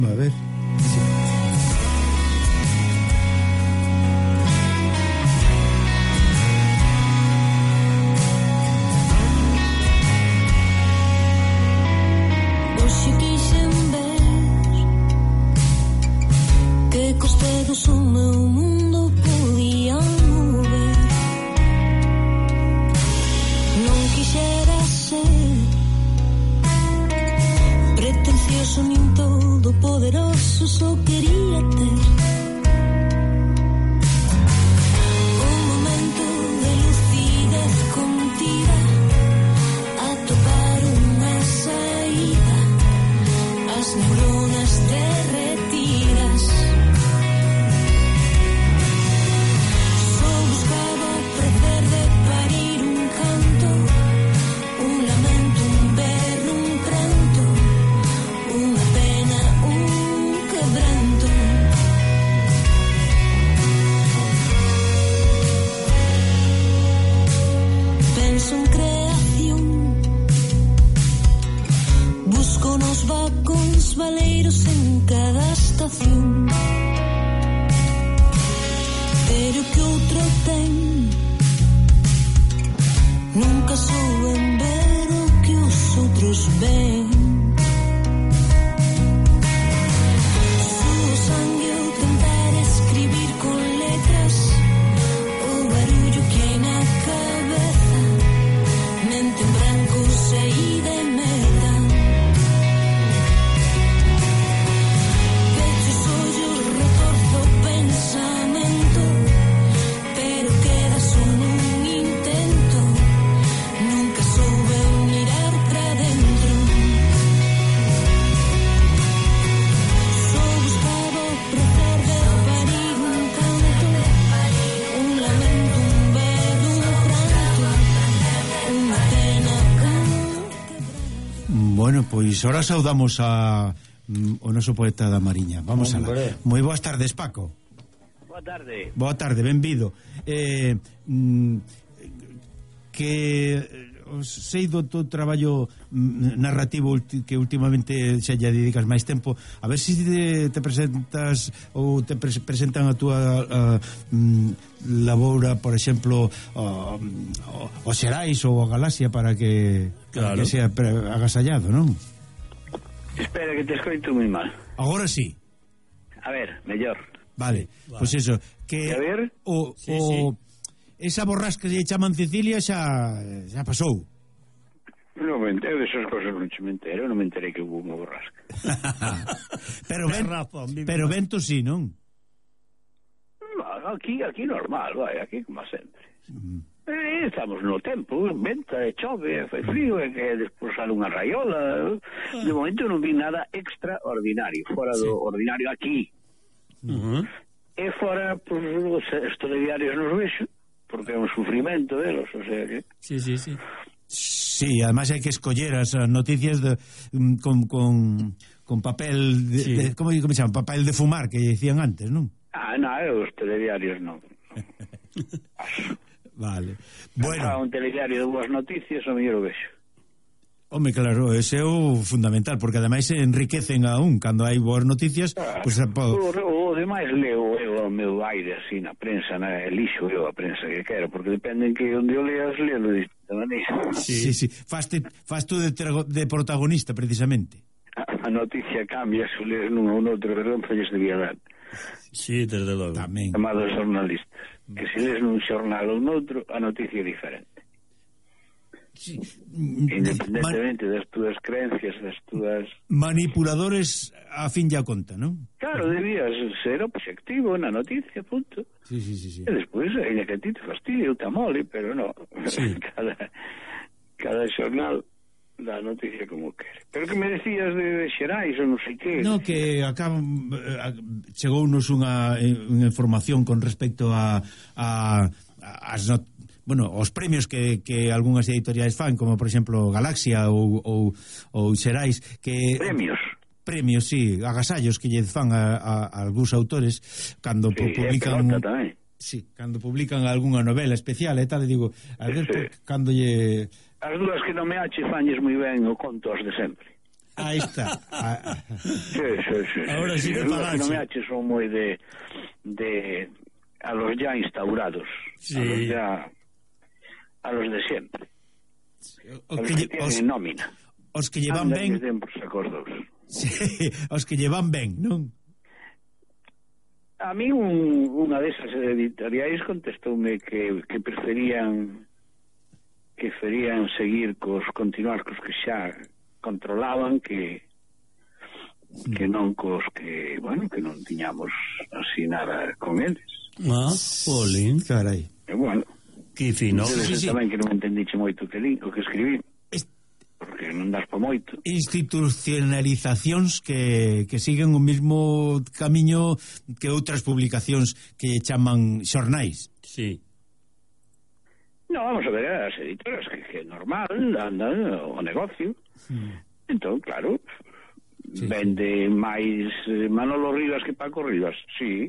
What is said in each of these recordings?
A ver. Hoxe quixen ver que cos dedos o meu mundo podía mover. Non quixera ser pretencioso nin todo poderoso, só quería ter un momento de lucidez contida, atopar unha saída, as neuronas derretidas. Só buscaba o prazer de parir un canto, un lamento, un berro, un pranto, unha pena, un quebranto. Penso en creación, busco nos vacóns valeiros en cada estación, pero que outro ten nunca souben ver o que os outros ven. Suo sangue ao tentar escribir con letras o barullo que hai na cabeza, mente en branco, saída e meta. Pecho os ollos, retorzo o pensamento, pero queda só nun intento, nunca soube mirar pra dentro. Só buscaba o prazer de parir un canto, un lamento, un berro, un pranto, unha pena, un quebranto. Bueno, pois ahora saudamos a o noso poeta da Mariña. Vamos alá. Moi boas tardes, Paco. Boa tarde. Boa tarde, benvido. Sei do teu traballo narrativo que últimamente se lle dedicas máis tempo. A ver se te presentas ou te presentan a túa labora, por exemplo, o Xerais ou a Galaxia, para que, claro, que sea agasallado, non? Espera, que te escoito moi mal. Agora sí. A ver, mellor. Vale, pois eso, que a ver? Sí. Esa borrasca que lle chaman Cecilia xa pasou. Non me entero desas cosas, non me entero. Non me enterei que hubo unha borrasca. pero vento sí, non? Aquí normal, vai, aquí como sempre. Estamos no tempo, venta, chove, fai frío, e que despois sale unha raiola. De momento non vi nada extraordinario, fora do ordinario aquí. E fora, pues, os telediarios nos vexo, porque é un sufrimento delos, o sea que... Sí. Sí, además hai que escoller as noticias con papel de, como se chama? Papel de fumar, que decían antes, non? Non, os telediarios non. Vale. Bueno, un telediario de boas noticias, o mellor o vexo. Home, claro, ese é o fundamental, porque ademais se enriquecen aún cando hai boas noticias, pues, o demais leo eu o meu aire así na prensa, elixo eu a prensa que quero, porque depende en que onde o leas, leo de distinta maneira. Sí. Fas tú de protagonista, precisamente. A noticia cambia, se lees nun ou noutro, perdón, falles de viadar. Sí, desde logo. Tamén. Chamados xornalistas. Que se lees nun xornal ou noutro, a noticia é diferente. Sí. Independentemente das túas creencias, das túas... Manipuladores a fin ya conta, non? Claro, debías ser objetivo na noticia, punto. Sí. E despois, ainda que a ti te fastidie, eu te amole, pero non. Sí. cada xornal dá noticia como quere. Pero que me decías de Xerais ou non sei que... No, que chegounos unha información con respecto a os premios que algunhas editoriais fan, como por exemplo Galaxia ou Xerais, que premios, sí, agasallos que lle fan a algúns autores cando publican cando publican algunha novela especial e tal, e digo, a ver, cando lle... As dúas que non me ache fañes moi ben o conto as de sempre. Aí está. Sí. Ahora sí que Os falache. que non me aches son moi de a los ya instaurados. Sí. A los de sempre. O A los que que tienen nómina. os que llevan Andan ben, e den por sacos 2. sí, os que llevan ben, non? A mí unha desas editoriais contestoume que preferían seguir continuar cos que xa controlaban que non cos que, bueno, que non tiñamos así nada con eles. Jolín. Carai. E bueno, Que fino. debe ser tamén que non entendiche moito o que escribí, Es- porque non das pa moito. Institucionalizacións que siguen o mesmo camiño que outras publicacións que chaman xornais. Sí. No, vamos a ver, as editoras que normal andan o negocio. Entón, claro, Sí, vende máis Manolo Rivas que Paco Rivas, sí.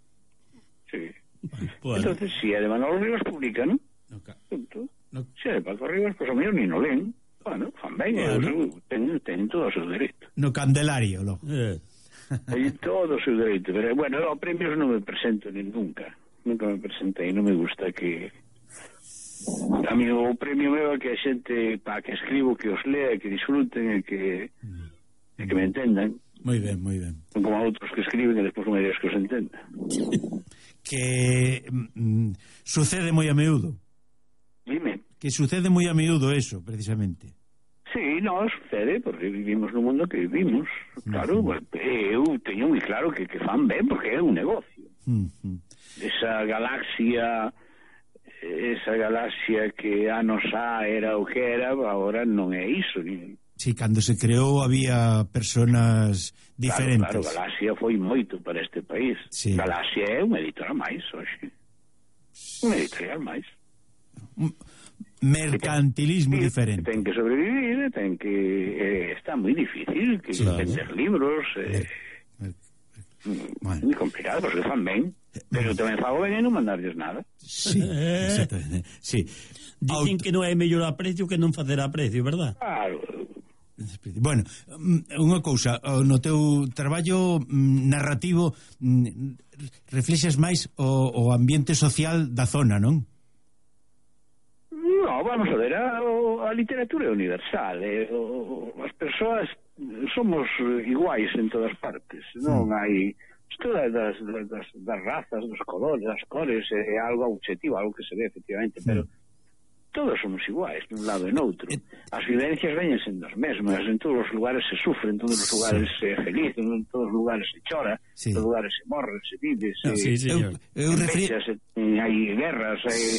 Bueno. Entonces, si é de Manolo Rivas, publica, ¿no? Punto. No. Se é de Paco Rivas, pues a mellor ni no len. Bueno, fan ben, Bueno. ten todo o seu dereito. No Candelario, logo. Ten todo o seu dereito. Pero, bueno, a premios non me presento ni nunca. Nunca me presentei, non me gusta que... A mí o premio meu é que a xente, para que escribo, que os lea, que disfruten e que me entendan. Moi ben, moi ben. Non como a outros que escriben e despois non me digas que os entenda. Que sucede moi a miúdo. Dime. Que sucede moi a miúdo eso, precisamente. Sí, no, sucede, porque vivimos no mundo que vivimos. Claro, eu teño moi claro que fan ben, porque é un negocio. Esa galaxia que anos era o que era, agora non é iso. Sí, cando se creou había personas diferentes. Claro, Galaxia foi moito para este país. Sí. Galaxia é unha editora máis, hoxe. Unha editorial máis. Mercantilismo diferente. Ten que sobrevivir, ten que... está moi difícil, que Claro. vender libros... Bueno. moi complicado, porque fan ben. Pero tamén fago ben e non mandarles nada. Sí, exactamente. Sí. Dicen que non é mellor a precio que non facer a precio, verdad? Claro. Bueno, unha cousa, no teu traballo narrativo reflexas máis o ambiente social da zona, non? No, vamos a ver, a literatura é universal. As persoas somos iguais en todas partes. Non hai... Isto das razas, dos colores, das cores, é algo objetivo, algo que se ve efectivamente, pero todos somos iguais, nun lado e noutro. As vivencias veñen sendo as mesmas, en todos os lugares se sufre, en todos os lugares se é feliz, en todos os lugares se chora, en todos os lugares se morre, se vive, se... Sí, señor. Eu hai guerras,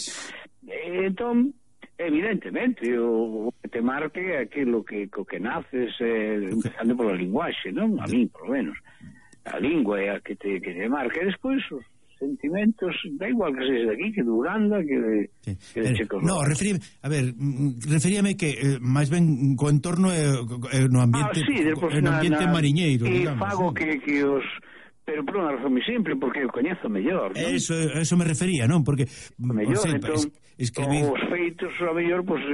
entón, evidentemente, o que te marque é aquilo que naces, empezando pola linguaxe, non? A mí, por lo menos. A lingua é a que te marca, e despois os sentimentos, da igual que seas de aquí, que de Uganda, que de Checoslovaquia. No, referíame que máis ben co entorno no ambiente, no ambiente mariñeiro, digamos. Fago que os... Pero por unha razón moi simple, porque eu coñezo mellor, non? Eso me refería, non? Porque mellor, entón, escribir... os feitos, a mellor, pois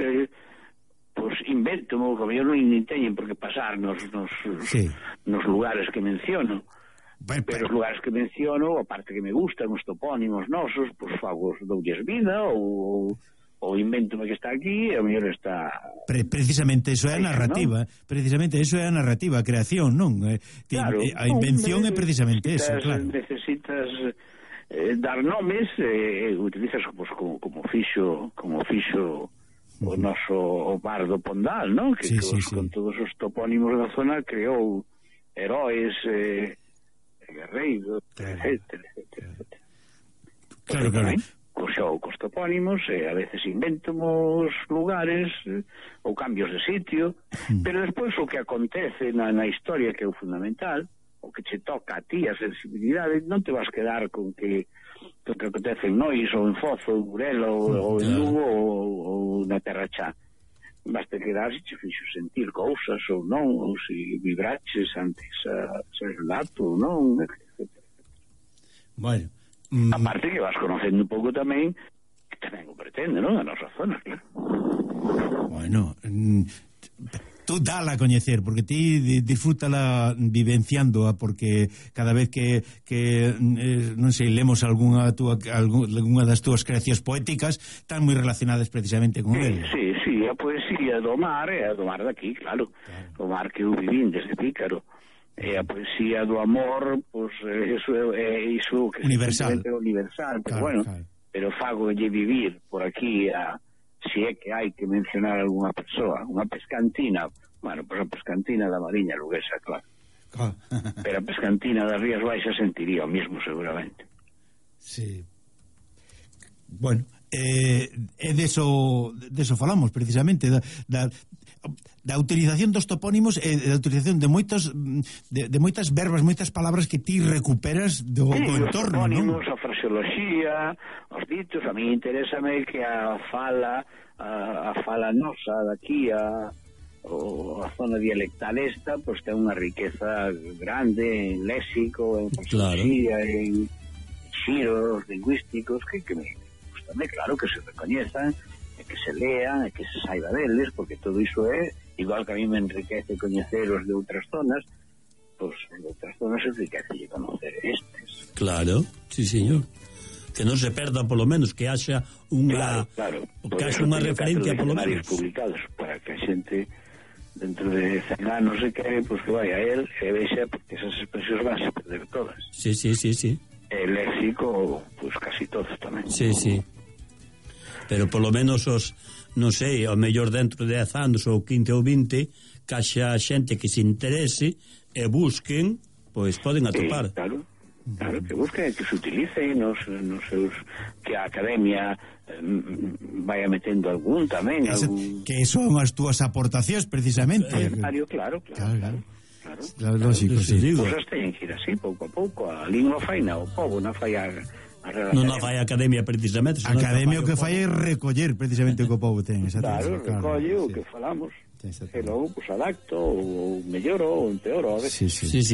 invento, que a mellor non teñen por que pasar nos lugares que menciono. Pero os lugares que menciono, a parte que me gustan, os topónimos nosos, pois fago, doulles vida, ou invento que está aquí, e a mellor está... Precisamente eso é a narrativa, ¿no? Precisamente eso é a narrativa, a creación, non? Claro, a invención é precisamente eso, claro. Necesitas dar nomes, utilizas pues, como fixo o noso Bardo Pondal, non? Que con todos os topónimos da zona creou heróis, guerreiros, etcétera. Claro. Cos topónimos, a veces inventamos lugares ou cambios de sitio, pero despois o que acontece na historia, que é o fundamental, o que che toca a ti, a sensibilidade, non te vas quedar con que acontece en Nois, ou en Foz, ou en Burela, ou en Lugo, ou na Terra Chá. Basta quedar se che fixo sentir cousas ou non, ou se vibraches ante ese relato ou non, etc. Bueno, aparte que vas conocendo un pouco tamén, que tamén o pretende, non? A nosa zona, claro. Bueno, tú dala a coñecer, porque ti disfrútala vivenciándoa, porque cada vez que non sei, lemos algunha das túas creacións poéticas, están moi relacionadas precisamente con ele. Sí, a poesía do mar é a do mar daqui, claro. O mar que eu vivín desde pícaro. E a poesía do amor, pois, iso que universal, pero bueno, pero fagolle vivir por aquí si é que hai que mencionar algunha persoa, unha pescantina, bueno, pois a pescantina da Mariña Luguesa, claro. Pero a pescantina das Rías Baixas sentiría o mismo, seguramente. Sí. Bueno, deso falamos, precisamente, da utilización dos topónimos e da utilización de moitas verbas, moitas palabras que ti recuperas do entorno, non? Os topónimos, a fraseoloxía, os ditos, a mí interésame que a fala nosa daqui, a zona dialectal esta, pois ten unha riqueza grande en léxico, en fraseoloxía, en xiros lingüísticos que me gustame, claro, que se recoñezan, e que se lean, e que se saiba deles, porque todo iso é igual que a mí me enriquece coñecer os de outras zonas, pois de outras zonas enriquece conocer estes. Claro, sí, señor. Que non se perda, polo menos, que haxa unha que haxa unha referencia, polo menos, publicados, para que a xente dentro de 100 anos se quere, pois que vai a él e vexa, porque esas expresións van a perder todas. Sí. El léxico, pois casi todos tamén. Sí. Pero polo menos os, non sei, ao mellor dentro de 10 anos ou 15 ou 20, que haxa xente que se interese e busquen, pois poden atopar. Claro, que busquen, que se utilicen nos seus, que a academia vaya metendo algún tamén. Que son as túas aportacións, precisamente. Claro. Lógico, sí. Cosas teñen que ir así, pouco a pouco. A lingua faina, o povo non fai non a fai a academia precisamente. A academia o que fai é recoller precisamente o que o povo ten. Claro, recolle o que falamos. E logo, pues, adapto, ou melloro, ou empeoro. Sí.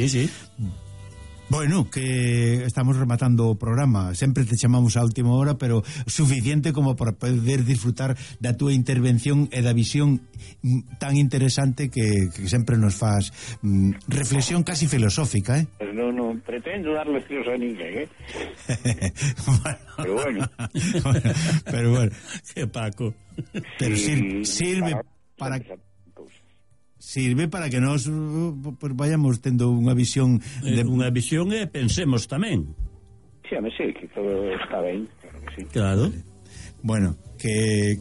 Bueno, que estamos rematando o programa. Sempre te chamamos a última hora, pero suficiente como para poder disfrutar da túa intervención e da visión tan interesante que sempre nos faz reflexión casi filosófica, eh? Pues non pretendo dar leccións a ninguén, Pero bueno. Que Paco. Pero sirve para que nos pues, vayamos tendo unha visión unha visión e pensemos tamén. Sí, que todo está ben, claro que sí. Claro. Bueno, que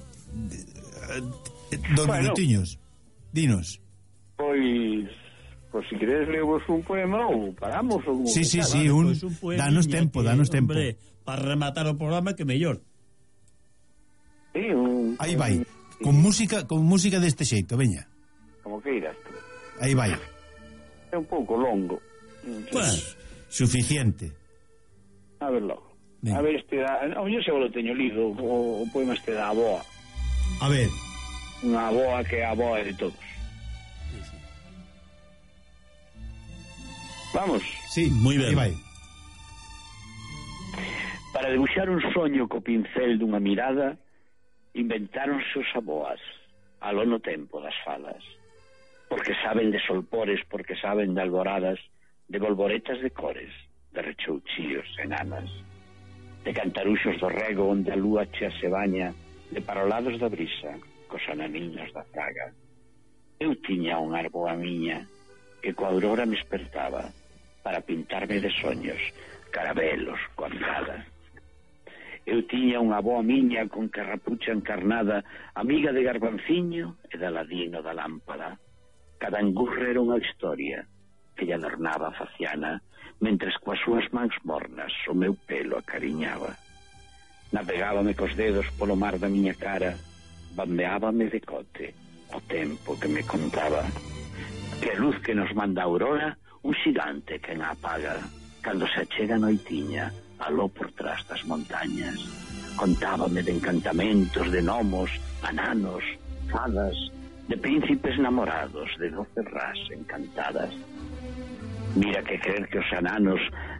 dos minutiños, dinos. Pois si queres leemos un poema ou paramos ou... Sí, un danos tempo. Hombre, para rematar o programa que mellor. Sí, aí vai, con música deste xeito, veña. Como que irás tú. Aí vai. É un pouco longo. Pues, suficiente. A ver logo. A ver este yo xa lo teño lido, o poema este da aboa. A ver. Unha aboa que é a aboa de todos. Vamos. Sí, moi ben. Aí vai. Para debuxar un soño co pincel dunha mirada, inventáronse os aboas, aló no tempo das falas. Porque saben de solpores, porque saben de alboradas, de bolboretas de cores, de rechouchíos enanas, de cantaruxos do rego onde a lúa chea se baña, de parolados da brisa, cos ananiños da fraga. Eu tiña unha arboa miña que coa aurora me espertaba para pintarme de soños, carabelos, cortadas. Eu tiña unha aboa miña con carrapucha encarnada, amiga de Garbanciño e de Aladino da lámpada. Cada angurra era unha historia que lle adornaba a faciana, mentres coas súas mans mornas o meu pelo acariñaba. Navegábame cos dedos polo mar da miña cara, bambeábame de cote o tempo que me contaba. Que a luz que nos manda a aurora, un xigante que na apaga, cando se achega a noitiña, aló por trás das montañas. Contábame de encantamentos, de gnomos, ananos, fadas, de príncipes namorados, de 12 ras encantadas. Mira que creer que os ananos